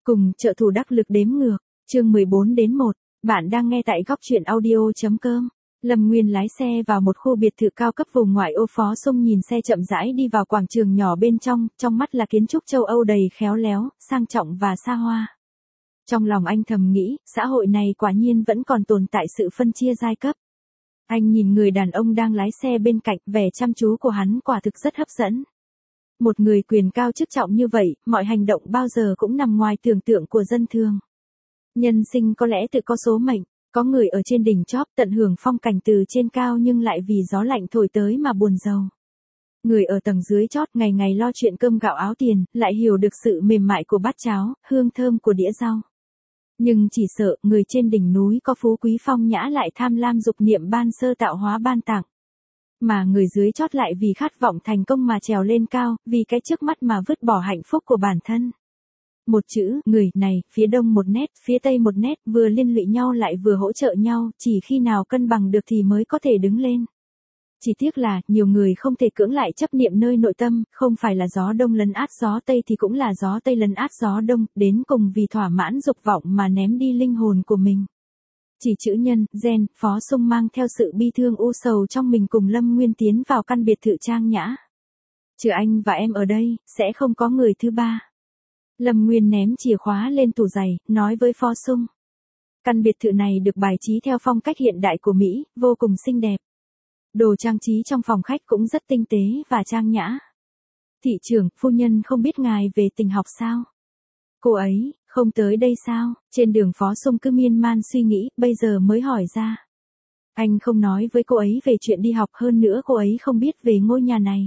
Cùng trợ thủ đắc lực đếm ngược, chương 14-1, bạn đang nghe tại góc truyện audio.com. Lâm Nguyên lái xe vào một khu biệt thự cao cấp vùng ngoại ô. Phó Sung nhìn xe chậm rãi đi vào quảng trường nhỏ bên trong mắt là kiến trúc châu Âu đầy khéo léo, sang trọng và xa hoa. Trong lòng anh thầm nghĩ, xã hội này quả nhiên vẫn còn tồn tại sự phân chia giai cấp. Anh nhìn người đàn ông đang lái xe bên cạnh, vẻ chăm chú của hắn quả thực rất hấp dẫn. Một người quyền cao chức trọng như vậy, mọi hành động bao giờ cũng nằm ngoài tưởng tượng của dân thường. Nhân sinh có lẽ tự có số mệnh, có người ở trên đỉnh chóp tận hưởng phong cảnh từ trên cao nhưng lại vì gió lạnh thổi tới mà buồn rầu. Người ở tầng dưới chót ngày ngày lo chuyện cơm gạo áo tiền, lại hiểu được sự mềm mại của bát cháo, hương thơm của đĩa rau. Nhưng chỉ sợ người trên đỉnh núi có phú quý phong nhã lại tham lam dục niệm ban sơ tạo hóa ban tặng. Mà người dưới chót lại vì khát vọng thành công mà trèo lên cao, vì cái trước mắt mà vứt bỏ hạnh phúc của bản thân. Một chữ, người này, phía đông một nét, phía tây một nét, vừa liên lụy nhau lại vừa hỗ trợ nhau, chỉ khi nào cân bằng được thì mới có thể đứng lên. Chỉ tiếc là, nhiều người không thể cưỡng lại chấp niệm nơi nội tâm, không phải là gió đông lấn át gió tây thì cũng là gió tây lấn át gió đông, đến cùng vì thỏa mãn dục vọng mà ném đi linh hồn của mình. Chỉ chữ nhân, gen, Phó Sung mang theo sự bi thương u sầu trong mình cùng Lâm Nguyên tiến vào căn biệt thự trang nhã. Trừ anh và em ở đây, sẽ không có người thứ ba. Lâm Nguyên ném chìa khóa lên tủ giày, nói với Phó Sung. Căn biệt thự này được bài trí theo phong cách hiện đại của Mỹ, vô cùng xinh đẹp. Đồ trang trí trong phòng khách cũng rất tinh tế và trang nhã. Thị trưởng, phu nhân không biết ngài về tình học sao? Cô ấy, không tới đây sao? Trên đường Phó Sung cứ miên man suy nghĩ, bây giờ mới hỏi ra. Anh không nói với cô ấy về chuyện đi học, hơn nữa cô ấy không biết về ngôi nhà này.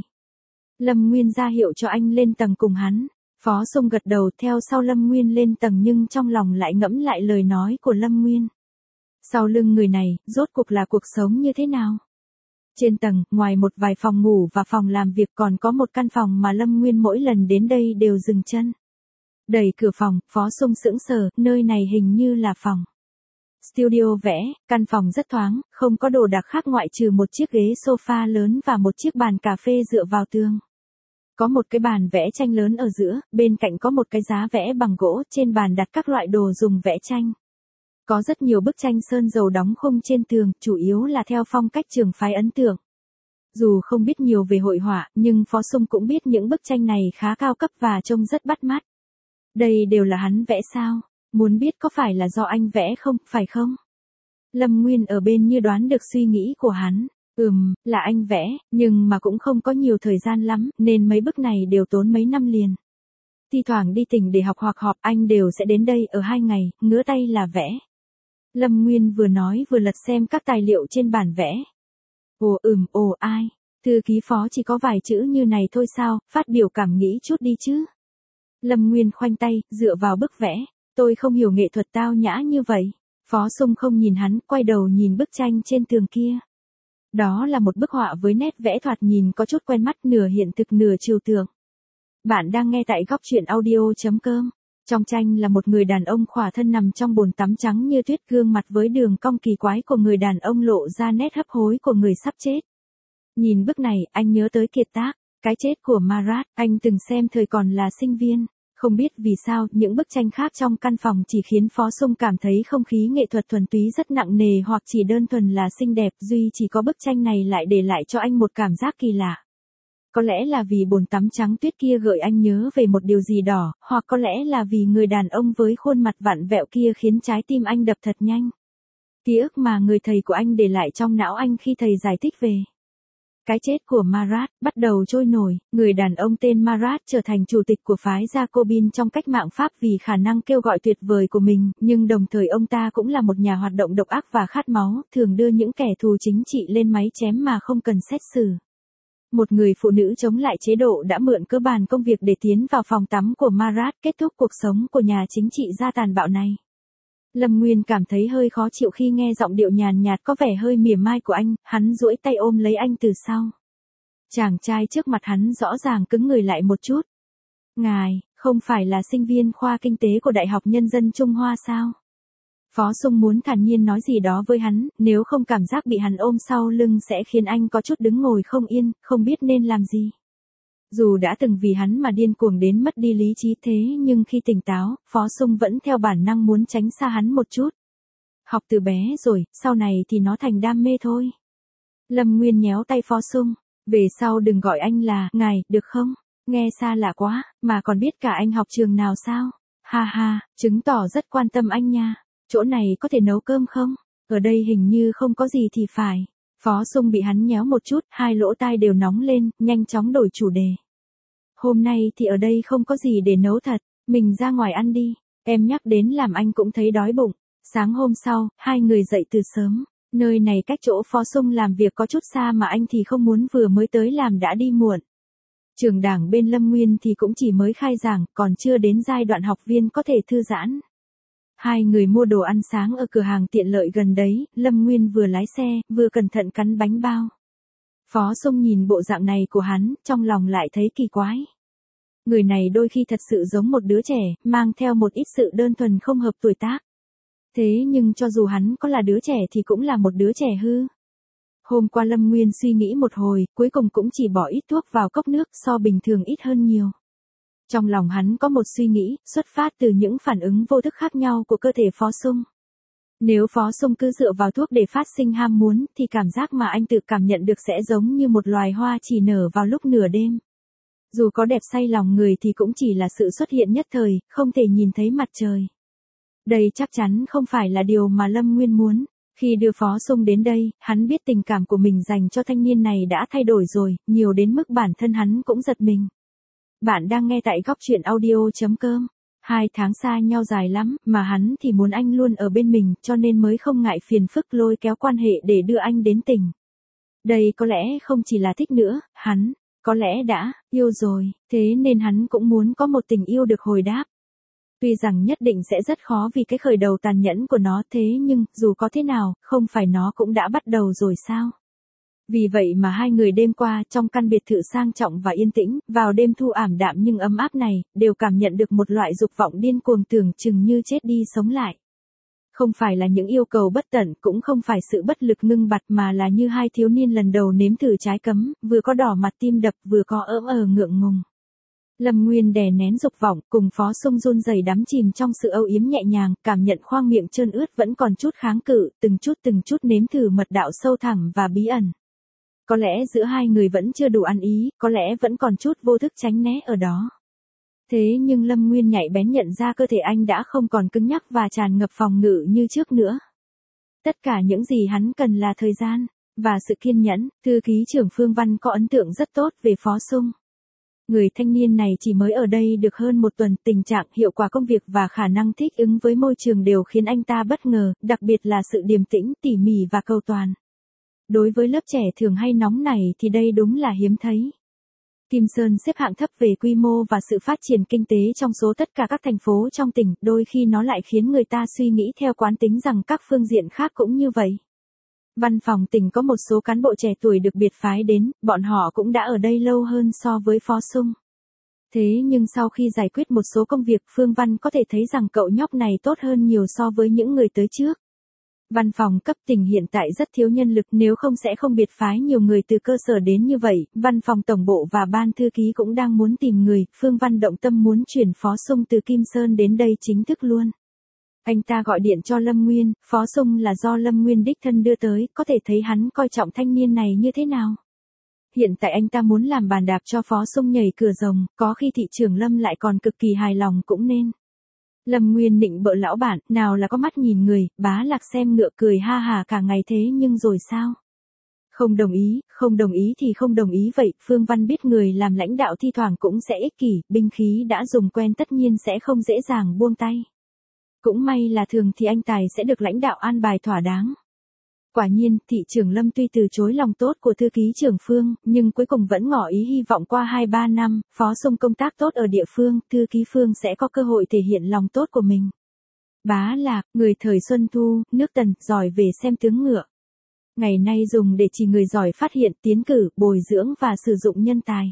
Lâm Nguyên ra hiệu cho anh lên tầng cùng hắn. Phó Sung gật đầu theo sau Lâm Nguyên lên tầng nhưng trong lòng lại ngẫm lại lời nói của Lâm Nguyên. Sau lưng người này, rốt cuộc là cuộc sống như thế nào? Trên tầng, ngoài một vài phòng ngủ và phòng làm việc còn có một căn phòng mà Lâm Nguyên mỗi lần đến đây đều dừng chân. Đẩy cửa phòng, Phó Sung sững sờ, nơi này hình như là phòng studio vẽ, căn phòng rất thoáng, không có đồ đạc khác ngoại trừ một chiếc ghế sofa lớn và một chiếc bàn cà phê dựa vào tường. Có một cái bàn vẽ tranh lớn ở giữa, bên cạnh có một cái giá vẽ bằng gỗ, trên bàn đặt các loại đồ dùng vẽ tranh. Có rất nhiều bức tranh sơn dầu đóng khung trên tường, chủ yếu là theo phong cách trường phái ấn tượng. Dù không biết nhiều về hội họa, nhưng Phó Sung cũng biết những bức tranh này khá cao cấp và trông rất bắt mắt. Đây đều là hắn vẽ sao? Muốn biết có phải là do anh vẽ không, phải không? Lâm Nguyên ở bên như đoán được suy nghĩ của hắn. Là anh vẽ, nhưng mà cũng không có nhiều thời gian lắm, nên mấy bức này đều tốn mấy năm liền. Thi thoảng đi tỉnh để học hoặc họp anh đều sẽ đến đây ở 2 ngày, ngứa tay là vẽ. Lâm Nguyên vừa nói vừa lật xem các tài liệu trên bản vẽ. Ai? Thư ký Phó chỉ có vài chữ như này thôi sao, phát biểu cảm nghĩ chút đi chứ. Lâm Nguyên khoanh tay, dựa vào bức vẽ. Tôi không hiểu nghệ thuật tao nhã như vậy. Phó Sung không nhìn hắn, quay đầu nhìn bức tranh trên tường kia. Đó là một bức họa với nét vẽ thoạt nhìn có chút quen mắt, nửa hiện thực nửa trừu tượng. Bạn đang nghe tại góc truyện audio.com. Trong tranh là một người đàn ông khỏa thân nằm trong bồn tắm trắng như tuyết, gương mặt với đường cong kỳ quái của người đàn ông lộ ra nét hấp hối của người sắp chết. Nhìn bức này, anh nhớ tới kiệt tác, Cái chết của Marat, anh từng xem thời còn là sinh viên. Không biết vì sao, những bức tranh khác trong căn phòng chỉ khiến Phó Sung cảm thấy không khí nghệ thuật thuần túy rất nặng nề hoặc chỉ đơn thuần là xinh đẹp, duy chỉ có bức tranh này lại để lại cho anh một cảm giác kỳ lạ. Có lẽ là vì bồn tắm trắng tuyết kia gợi anh nhớ về một điều gì đó, hoặc có lẽ là vì người đàn ông với khuôn mặt vặn vẹo kia khiến trái tim anh đập thật nhanh. Ký ức mà người thầy của anh để lại trong não anh khi thầy giải thích về cái chết của Marat bắt đầu trôi nổi. Người đàn ông tên Marat trở thành chủ tịch của phái Jacobin trong cách mạng Pháp vì khả năng kêu gọi tuyệt vời của mình, nhưng đồng thời ông ta cũng là một nhà hoạt động độc ác và khát máu, thường đưa những kẻ thù chính trị lên máy chém mà không cần xét xử. Một người phụ nữ chống lại chế độ đã mượn cơ bàn công việc để tiến vào phòng tắm của Marat, kết thúc cuộc sống của nhà chính trị gia tàn bạo này. Lâm Nguyên cảm thấy hơi khó chịu khi nghe giọng điệu nhàn nhạt có vẻ hơi mỉa mai của anh, hắn duỗi tay ôm lấy anh từ sau. Chàng trai trước mặt hắn rõ ràng cứng người lại một chút. Ngài, không phải là sinh viên khoa kinh tế của Đại học Nhân dân Trung Hoa sao? Phó Sung muốn thản nhiên nói gì đó với hắn, nếu không cảm giác bị hắn ôm sau lưng sẽ khiến anh có chút đứng ngồi không yên, không biết nên làm gì. Dù đã từng vì hắn mà điên cuồng đến mất đi lý trí thế nhưng khi tỉnh táo, Phó Sung vẫn theo bản năng muốn tránh xa hắn một chút. Học từ bé rồi, sau này thì nó thành đam mê thôi. Lâm Nguyên nhéo tay Phó Sung. Về sau đừng gọi anh là ngài, được không? Nghe xa lạ quá, mà còn biết cả anh học trường nào sao? Ha ha, chứng tỏ rất quan tâm anh nha. Chỗ này có thể nấu cơm không? Ở đây hình như không có gì thì phải. Phó Sung bị hắn nhéo một chút, hai lỗ tai đều nóng lên, nhanh chóng đổi chủ đề. Hôm nay thì ở đây không có gì để nấu thật, mình ra ngoài ăn đi. Em nhắc đến làm anh cũng thấy đói bụng. Sáng hôm sau, hai người dậy từ sớm. Nơi này cách chỗ Phó Sung làm việc có chút xa mà anh thì không muốn vừa mới tới làm đã đi muộn. Trường đảng bên Lâm Nguyên thì cũng chỉ mới khai giảng, còn chưa đến giai đoạn học viên có thể thư giãn. Hai người mua đồ ăn sáng ở cửa hàng tiện lợi gần đấy, Lâm Nguyên vừa lái xe, vừa cẩn thận cắn bánh bao. Phó Sung nhìn bộ dạng này của hắn, trong lòng lại thấy kỳ quái. Người này đôi khi thật sự giống một đứa trẻ, mang theo một ít sự đơn thuần không hợp tuổi tác. Thế nhưng cho dù hắn có là đứa trẻ thì cũng là một đứa trẻ hư. Hôm qua Lâm Nguyên suy nghĩ một hồi, cuối cùng cũng chỉ bỏ ít thuốc vào cốc nước so bình thường ít hơn nhiều. Trong lòng hắn có một suy nghĩ, xuất phát từ những phản ứng vô thức khác nhau của cơ thể Phó Sung. Nếu Phó Sung cứ dựa vào thuốc để phát sinh ham muốn, thì cảm giác mà anh tự cảm nhận được sẽ giống như một loài hoa chỉ nở vào lúc nửa đêm. Dù có đẹp say lòng người thì cũng chỉ là sự xuất hiện nhất thời, không thể nhìn thấy mặt trời. Đây chắc chắn không phải là điều mà Lâm Nguyên muốn. Khi đưa Phó Sung đến đây, hắn biết tình cảm của mình dành cho thanh niên này đã thay đổi rồi, nhiều đến mức bản thân hắn cũng giật mình. Bạn đang nghe tại góc truyện audio.com. 2 tháng xa nhau dài lắm, mà hắn thì muốn anh luôn ở bên mình, cho nên mới không ngại phiền phức lôi kéo quan hệ để đưa anh đến tỉnh. Đây có lẽ không chỉ là thích nữa, hắn, có lẽ đã, yêu rồi, thế nên hắn cũng muốn có một tình yêu được hồi đáp. Tuy rằng nhất định sẽ rất khó vì cái khởi đầu tàn nhẫn của nó thế nhưng, dù có thế nào, không phải nó cũng đã bắt đầu rồi sao? Vì vậy mà hai người đêm qua trong căn biệt thự sang trọng và yên tĩnh, vào đêm thu ảm đạm nhưng ấm áp này, đều cảm nhận được một loại dục vọng điên cuồng tưởng chừng như chết đi sống lại. Không phải là những yêu cầu bất tận, cũng không phải sự bất lực ngưng bặt mà là như hai thiếu niên lần đầu nếm thử trái cấm, vừa có đỏ mặt tim đập vừa có ngượng ngùng. Lâm Nguyên đè nén dục vọng, cùng Phó Sung run rẩy đắm chìm trong sự âu yếm nhẹ nhàng, cảm nhận khoang miệng trơn ướt vẫn còn chút kháng cự, từng chút nếm thử mật đạo sâu thẳm và bí ẩn. Có lẽ giữa hai người vẫn chưa đủ ăn ý, có lẽ vẫn còn chút vô thức tránh né ở đó. Thế nhưng Lâm Nguyên nhạy bén nhận ra cơ thể anh đã không còn cứng nhắc và tràn ngập phòng ngự như trước nữa. Tất cả những gì hắn cần là thời gian, và sự kiên nhẫn. Thư ký trưởng Phương Văn có ấn tượng rất tốt về Phó Sung. Người thanh niên này chỉ mới ở đây được hơn một tuần, tình trạng, hiệu quả công việc và khả năng thích ứng với môi trường đều khiến anh ta bất ngờ, đặc biệt là sự điềm tĩnh, tỉ mỉ và cầu toàn. Đối với lớp trẻ thường hay nóng nảy thì đây đúng là hiếm thấy. Kim Sơn xếp hạng thấp về quy mô và sự phát triển kinh tế trong số tất cả các thành phố trong tỉnh, đôi khi nó lại khiến người ta suy nghĩ theo quán tính rằng các phương diện khác cũng như vậy. Văn phòng tỉnh có một số cán bộ trẻ tuổi được biệt phái đến, bọn họ cũng đã ở đây lâu hơn so với Phó Sung. Thế nhưng sau khi giải quyết một số công việc, Phương Văn có thể thấy rằng cậu nhóc này tốt hơn nhiều so với những người tới trước. Văn phòng cấp tỉnh hiện tại rất thiếu nhân lực, nếu không sẽ không biệt phái nhiều người từ cơ sở đến như vậy. Văn phòng tổng bộ và ban thư ký cũng đang muốn tìm người, Phương Văn động tâm muốn chuyển Phó Sung từ Kim Sơn đến đây chính thức luôn. Anh ta gọi điện cho Lâm Nguyên, Phó Sung là do Lâm Nguyên đích thân đưa tới, có thể thấy hắn coi trọng thanh niên này như thế nào. Hiện tại anh ta muốn làm bàn đạp cho Phó Sung nhảy cửa rồng, có khi thị trưởng Lâm lại còn cực kỳ hài lòng cũng nên. Lâm Nguyên nịnh bợ lão bản, nào là có mắt nhìn người, Bá Lạc xem ngựa cười ha hà cả ngày thế nhưng rồi sao? Không đồng ý thì không đồng ý vậy, Phương Văn biết người làm lãnh đạo thi thoảng cũng sẽ ích kỷ, binh khí đã dùng quen tất nhiên sẽ không dễ dàng buông tay. Cũng may là thường thì anh Tài sẽ được lãnh đạo an bài thỏa đáng. Quả nhiên, thị trưởng Lâm tuy từ chối lòng tốt của thư ký trưởng Phương, nhưng cuối cùng vẫn ngỏ ý hy vọng qua 2-3 năm, Phó Sung công tác tốt ở địa phương, thư ký Phương sẽ có cơ hội thể hiện lòng tốt của mình. Bá Lạc, người thời Xuân Thu, nước Tần, giỏi về xem tướng ngựa. Ngày nay dùng để chỉ người giỏi phát hiện, tiến cử, bồi dưỡng và sử dụng nhân tài.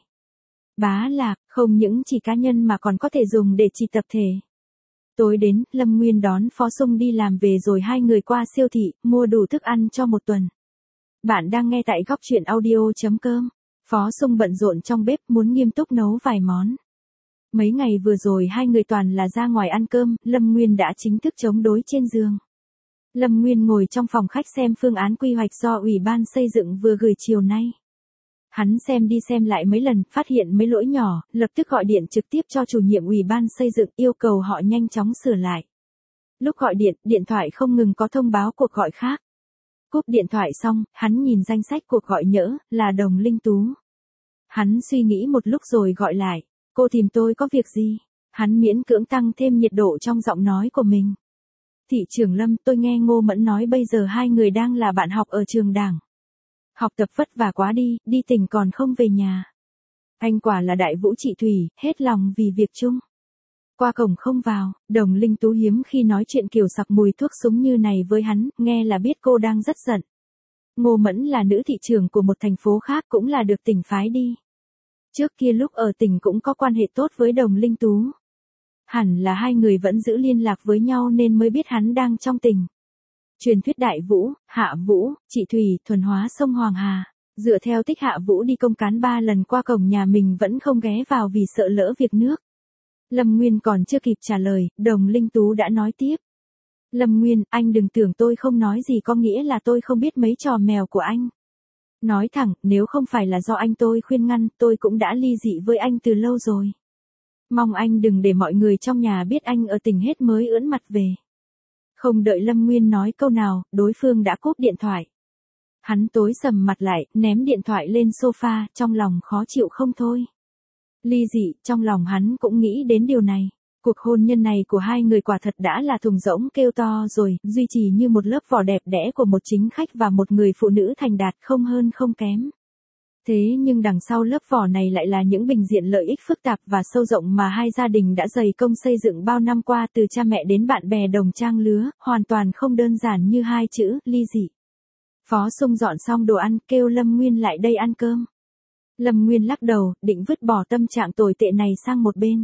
Bá Lạc, không những chỉ cá nhân mà còn có thể dùng để chỉ tập thể. Tối đến, Lâm Nguyên đón Phó Sung đi làm về rồi hai người qua siêu thị, mua đủ thức ăn cho một tuần. Bạn đang nghe tại góc truyện audio.com. Phó Sung bận rộn trong bếp muốn nghiêm túc nấu vài món. Mấy ngày vừa rồi hai người toàn là ra ngoài ăn cơm, Lâm Nguyên đã chính thức chống đối trên giường. Lâm Nguyên ngồi trong phòng khách xem phương án quy hoạch do Ủy ban xây dựng vừa gửi chiều nay. Hắn xem đi xem lại mấy lần, phát hiện mấy lỗi nhỏ, lập tức gọi điện trực tiếp cho chủ nhiệm Ủy ban xây dựng yêu cầu họ nhanh chóng sửa lại. Lúc gọi điện, điện thoại không ngừng có thông báo cuộc gọi khác. Cúp điện thoại xong, hắn nhìn danh sách cuộc gọi nhỡ, là Đồng Linh Tú. Hắn suy nghĩ một lúc rồi gọi lại, cô tìm tôi có việc gì? Hắn miễn cưỡng tăng thêm nhiệt độ trong giọng nói của mình. Thị trưởng Lâm, tôi nghe Ngô Mẫn nói bây giờ hai người đang là bạn học ở trường Đảng. Học tập vất vả quá đi tỉnh còn không về nhà. Anh quả là đại vũ trị thủy, hết lòng vì việc chung. Qua cổng không vào, Đồng Linh Tú hiếm khi nói chuyện kiểu sặc mùi thuốc súng như này với hắn, nghe là biết cô đang rất giận. Ngô Mẫn là nữ thị trưởng của một thành phố khác cũng là được tỉnh phái đi. Trước kia lúc ở tỉnh cũng có quan hệ tốt với Đồng Linh Tú. Hẳn là hai người vẫn giữ liên lạc với nhau nên mới biết hắn đang trong tỉnh. Truyền thuyết Đại Vũ, Hạ Vũ, Trị Thủy, thuần hóa sông Hoàng Hà. Dựa theo tích Hạ Vũ đi công cán 3 lần qua cổng nhà mình vẫn không ghé vào vì sợ lỡ việc nước. Lâm Nguyên còn chưa kịp trả lời, Đồng Linh Tú đã nói tiếp. Lâm Nguyên, anh đừng tưởng tôi không nói gì có nghĩa là tôi không biết mấy trò mèo của anh. Nói thẳng, nếu không phải là do anh tôi khuyên ngăn, tôi cũng đã ly dị với anh từ lâu rồi. Mong anh đừng để mọi người trong nhà biết anh ở tỉnh hết mới ưỡn mặt về. Không đợi Lâm Nguyên nói câu nào, đối phương đã cúp điện thoại. Hắn tối sầm mặt lại, ném điện thoại lên sofa, trong lòng khó chịu không thôi. Ly dị, trong lòng hắn cũng nghĩ đến điều này. Cuộc hôn nhân này của hai người quả thật đã là thùng rỗng kêu to rồi, duy trì như một lớp vỏ đẹp đẽ của một chính khách và một người phụ nữ thành đạt không hơn không kém. Thế nhưng đằng sau lớp vỏ này lại là những bình diện lợi ích phức tạp và sâu rộng mà hai gia đình đã dày công xây dựng bao năm qua từ cha mẹ đến bạn bè đồng trang lứa, hoàn toàn không đơn giản như hai chữ, ly dị. Phó Sung dọn xong đồ ăn, kêu Lâm Nguyên lại đây ăn cơm. Lâm Nguyên lắc đầu, định vứt bỏ tâm trạng tồi tệ này sang một bên.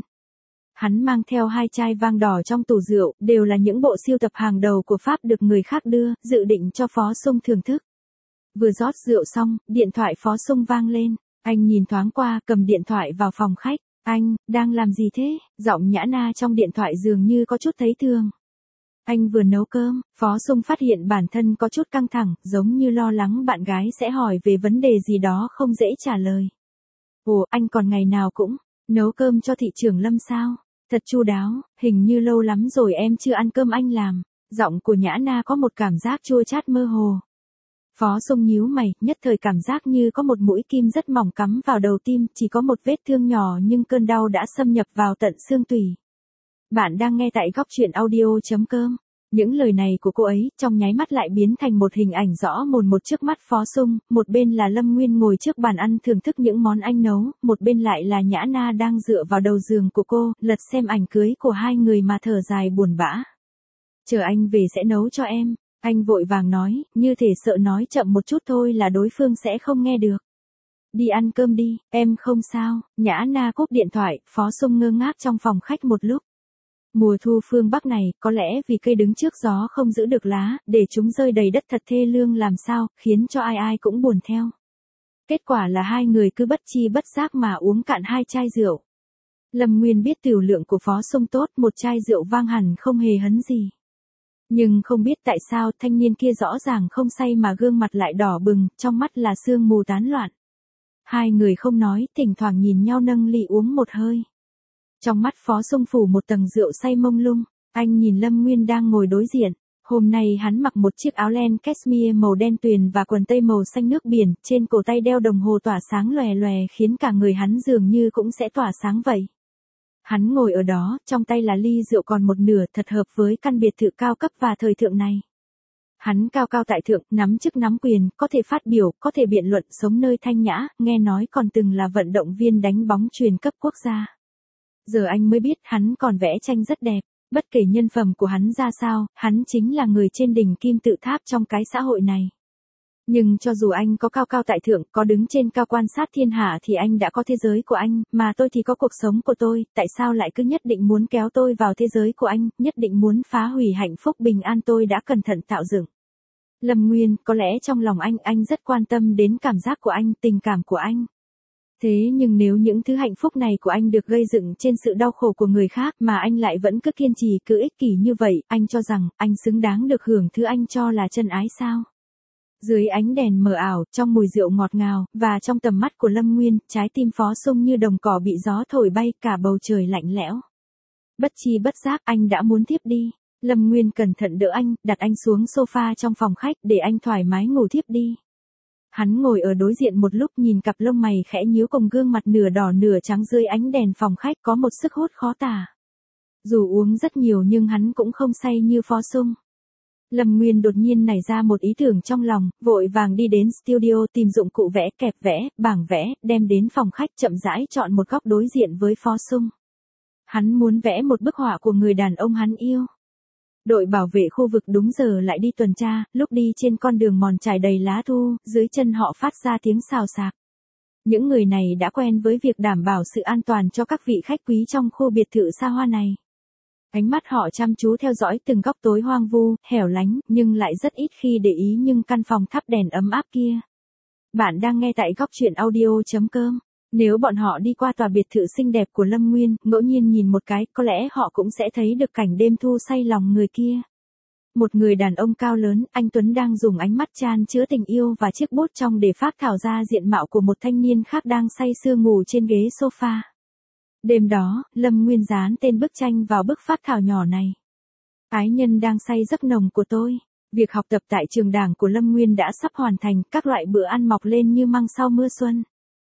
Hắn mang theo 2 chai vang đỏ trong tủ rượu, đều là những bộ sưu tập hàng đầu của Pháp được người khác đưa, dự định cho Phó Sung thưởng thức. Vừa rót rượu xong, điện thoại Phó Sung vang lên. Anh nhìn thoáng qua, cầm điện thoại vào phòng khách. Anh, đang làm gì thế? Giọng Nhã Na trong điện thoại dường như có chút thấy thương. Anh vừa nấu cơm, Phó Sung phát hiện bản thân có chút căng thẳng, giống như lo lắng bạn gái sẽ hỏi về vấn đề gì đó không dễ trả lời. Ồ, anh còn ngày nào cũng nấu cơm cho thị trưởng Lâm sao? Thật chu đáo, hình như lâu lắm rồi em chưa ăn cơm anh làm. Giọng của Nhã Na có một cảm giác chua chát mơ hồ. Phó Sung nhíu mày, nhất thời cảm giác như có một mũi kim rất mỏng cắm vào đầu tim, chỉ có một vết thương nhỏ nhưng cơn đau đã xâm nhập vào tận xương tủy. Bạn đang nghe tại góc truyện audio.com. Những lời này của cô ấy, trong nháy mắt lại biến thành một hình ảnh rõ mồn một trước mắt Phó Sung, một bên là Lâm Nguyên ngồi trước bàn ăn thưởng thức những món anh nấu, một bên lại là Nhã Na đang dựa vào đầu giường của cô, lật xem ảnh cưới của hai người mà thở dài buồn bã. Chờ anh về sẽ nấu cho em, anh vội vàng nói, như thể sợ nói chậm một chút thôi là đối phương sẽ không nghe được. Đi ăn cơm đi, em không sao. Nhã Na cúp điện thoại, Phó Sung ngơ ngác trong phòng khách một lúc. Mùa thu phương Bắc này, có lẽ vì cây đứng trước gió không giữ được lá, để chúng rơi đầy đất thật thê lương làm sao, khiến cho ai ai cũng buồn theo. Kết quả là hai người cứ bất chi bất giác mà uống cạn 2 chai rượu. Lâm Nguyên biết tiểu lượng của Phó Sung tốt, một chai rượu vang hẳn không hề hấn gì. Nhưng không biết tại sao thanh niên kia rõ ràng không say mà gương mặt lại đỏ bừng, trong mắt là sương mù tán loạn. Hai người không nói, thỉnh thoảng nhìn nhau nâng ly uống một hơi. Trong mắt Phó Sung phủ một tầng rượu say mông lung, anh nhìn Lâm Nguyên đang ngồi đối diện. Hôm nay hắn mặc một chiếc áo len cashmere màu đen tuyền và quần tây màu xanh nước biển, trên cổ tay đeo đồng hồ tỏa sáng lòe lòe khiến cả người hắn dường như cũng sẽ tỏa sáng vậy. Hắn ngồi ở đó, trong tay là ly rượu còn một nửa, thật hợp với căn biệt thự cao cấp và thời thượng này. Hắn cao cao tại thượng, nắm chức nắm quyền, có thể phát biểu, có thể biện luận, sống nơi thanh nhã, nghe nói còn từng là vận động viên đánh bóng chuyền cấp quốc gia. Giờ anh mới biết hắn còn vẽ tranh rất đẹp, bất kể nhân phẩm của hắn ra sao, hắn chính là người trên đỉnh kim tự tháp trong cái xã hội này. Nhưng cho dù anh có cao cao tại thượng, có đứng trên cao quan sát thiên hạ thì anh đã có thế giới của anh, mà tôi thì có cuộc sống của tôi, tại sao lại cứ nhất định muốn kéo tôi vào thế giới của anh, nhất định muốn phá hủy hạnh phúc bình an tôi đã cẩn thận tạo dựng. Lâm Nguyên, có lẽ trong lòng anh rất quan tâm đến cảm giác của anh, tình cảm của anh. Thế nhưng nếu những thứ hạnh phúc này của anh được gây dựng trên sự đau khổ của người khác mà anh lại vẫn cứ kiên trì cứ ích kỷ như vậy, anh cho rằng anh xứng đáng được hưởng thứ anh cho là chân ái sao? Dưới ánh đèn mờ ảo, trong mùi rượu ngọt ngào, và trong tầm mắt của Lâm Nguyên, trái tim Phó Sung như đồng cỏ bị gió thổi bay, cả bầu trời lạnh lẽo. Bất chi bất giác anh đã muốn thiếp đi. Lâm Nguyên cẩn thận đỡ anh, đặt anh xuống sofa trong phòng khách để anh thoải mái ngủ thiếp đi. Hắn ngồi ở đối diện một lúc nhìn cặp lông mày khẽ nhíu cùng gương mặt nửa đỏ nửa trắng dưới ánh đèn phòng khách có một sức hút khó tả. Dù uống rất nhiều nhưng hắn cũng không say như Phó Sung. Lâm Nguyên đột nhiên nảy ra một ý tưởng trong lòng, vội vàng đi đến studio tìm dụng cụ vẽ, kẹp vẽ, bảng vẽ, đem đến phòng khách chậm rãi chọn một góc đối diện với Phó Sung. Hắn muốn vẽ một bức họa của người đàn ông hắn yêu. Đội bảo vệ khu vực đúng giờ lại đi tuần tra, lúc đi trên con đường mòn trải đầy lá thu, dưới chân họ phát ra tiếng xào xạc. Những người này đã quen với việc đảm bảo sự an toàn cho các vị khách quý trong khu biệt thự xa hoa này. Ánh mắt họ chăm chú theo dõi từng góc tối hoang vu, hẻo lánh, nhưng lại rất ít khi để ý nhưng căn phòng thắp đèn ấm áp kia. Bạn đang nghe tại góc truyện audio.com. Nếu bọn họ đi qua tòa biệt thự xinh đẹp của Lâm Nguyên, ngẫu nhiên nhìn một cái, có lẽ họ cũng sẽ thấy được cảnh đêm thu say lòng người kia. Một người đàn ông cao lớn, anh Tuấn đang dùng ánh mắt chan chứa tình yêu và chiếc bút trong để phác thảo ra diện mạo của một thanh niên khác đang say sưa ngủ trên ghế sofa. Đêm đó, Lâm Nguyên dán tên bức tranh vào bức phác thảo nhỏ này. Ái nhân đang say giấc nồng của tôi. Việc học tập tại trường đảng của Lâm Nguyên đã sắp hoàn thành, các loại bữa ăn mọc lên như măng sau mưa xuân.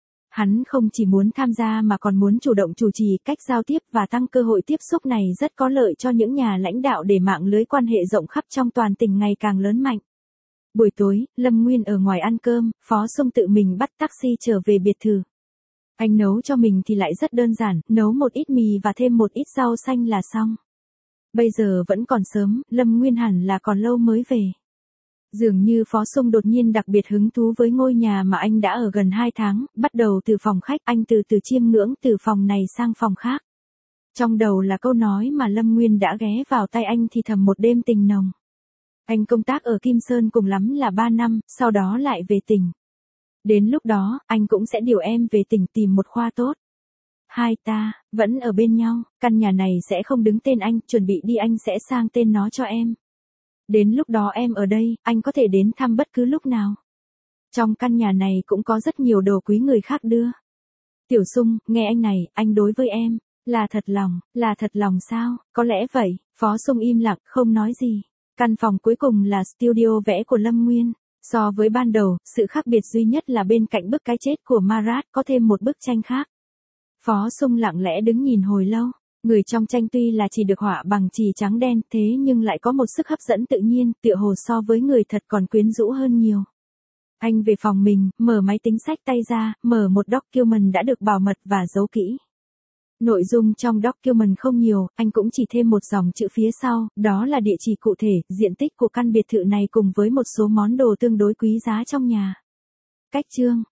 Hắn không chỉ muốn tham gia mà còn muốn chủ động chủ trì cách giao tiếp và tăng cơ hội tiếp xúc này rất có lợi cho những nhà lãnh đạo để mạng lưới quan hệ rộng khắp trong toàn tỉnh ngày càng lớn mạnh. Buổi tối, Lâm Nguyên ở ngoài ăn cơm, Phó Sung tự mình bắt taxi trở về biệt thự. Anh nấu cho mình thì lại rất đơn giản, nấu một ít mì và thêm một ít rau xanh là xong. Bây giờ vẫn còn sớm, Lâm Nguyên hẳn là còn lâu mới về. Dường như Phó Sung đột nhiên đặc biệt hứng thú với ngôi nhà mà anh đã ở gần 2 tháng, bắt đầu từ phòng khách, anh từ từ chiêm ngưỡng từ phòng này sang phòng khác. Trong đầu là câu nói mà Lâm Nguyên đã ghé vào tai anh thì thầm một đêm tình nồng. Anh công tác ở Kim Sơn cùng lắm là 3 năm, sau đó lại về tỉnh. Đến lúc đó, anh cũng sẽ điều em về tỉnh tìm một khoa tốt. Hai ta, vẫn ở bên nhau, căn nhà này sẽ không đứng tên anh, chuẩn bị đi anh sẽ sang tên nó cho em. Đến lúc đó em ở đây, anh có thể đến thăm bất cứ lúc nào. Trong căn nhà này cũng có rất nhiều đồ quý người khác đưa. Tiểu Sung, nghe anh này, anh đối với em, là thật lòng sao, có lẽ vậy. Phó Sung im lặng, không nói gì. Căn phòng cuối cùng là studio vẽ của Lâm Nguyên. So với ban đầu, sự khác biệt duy nhất là bên cạnh bức cái chết của Marat có thêm một bức tranh khác. Phó Sung lặng lẽ đứng nhìn hồi lâu. Người trong tranh tuy là chỉ được họa bằng chì trắng đen thế nhưng lại có một sức hấp dẫn tự nhiên, tựa hồ so với người thật còn quyến rũ hơn nhiều. Anh về phòng mình, mở máy tính xách tay ra, mở một document đã được bảo mật và giấu kỹ. Nội dung trong document không nhiều, anh cũng chỉ thêm một dòng chữ phía sau, đó là địa chỉ cụ thể, diện tích của căn biệt thự này cùng với một số món đồ tương đối quý giá trong nhà. Cách chương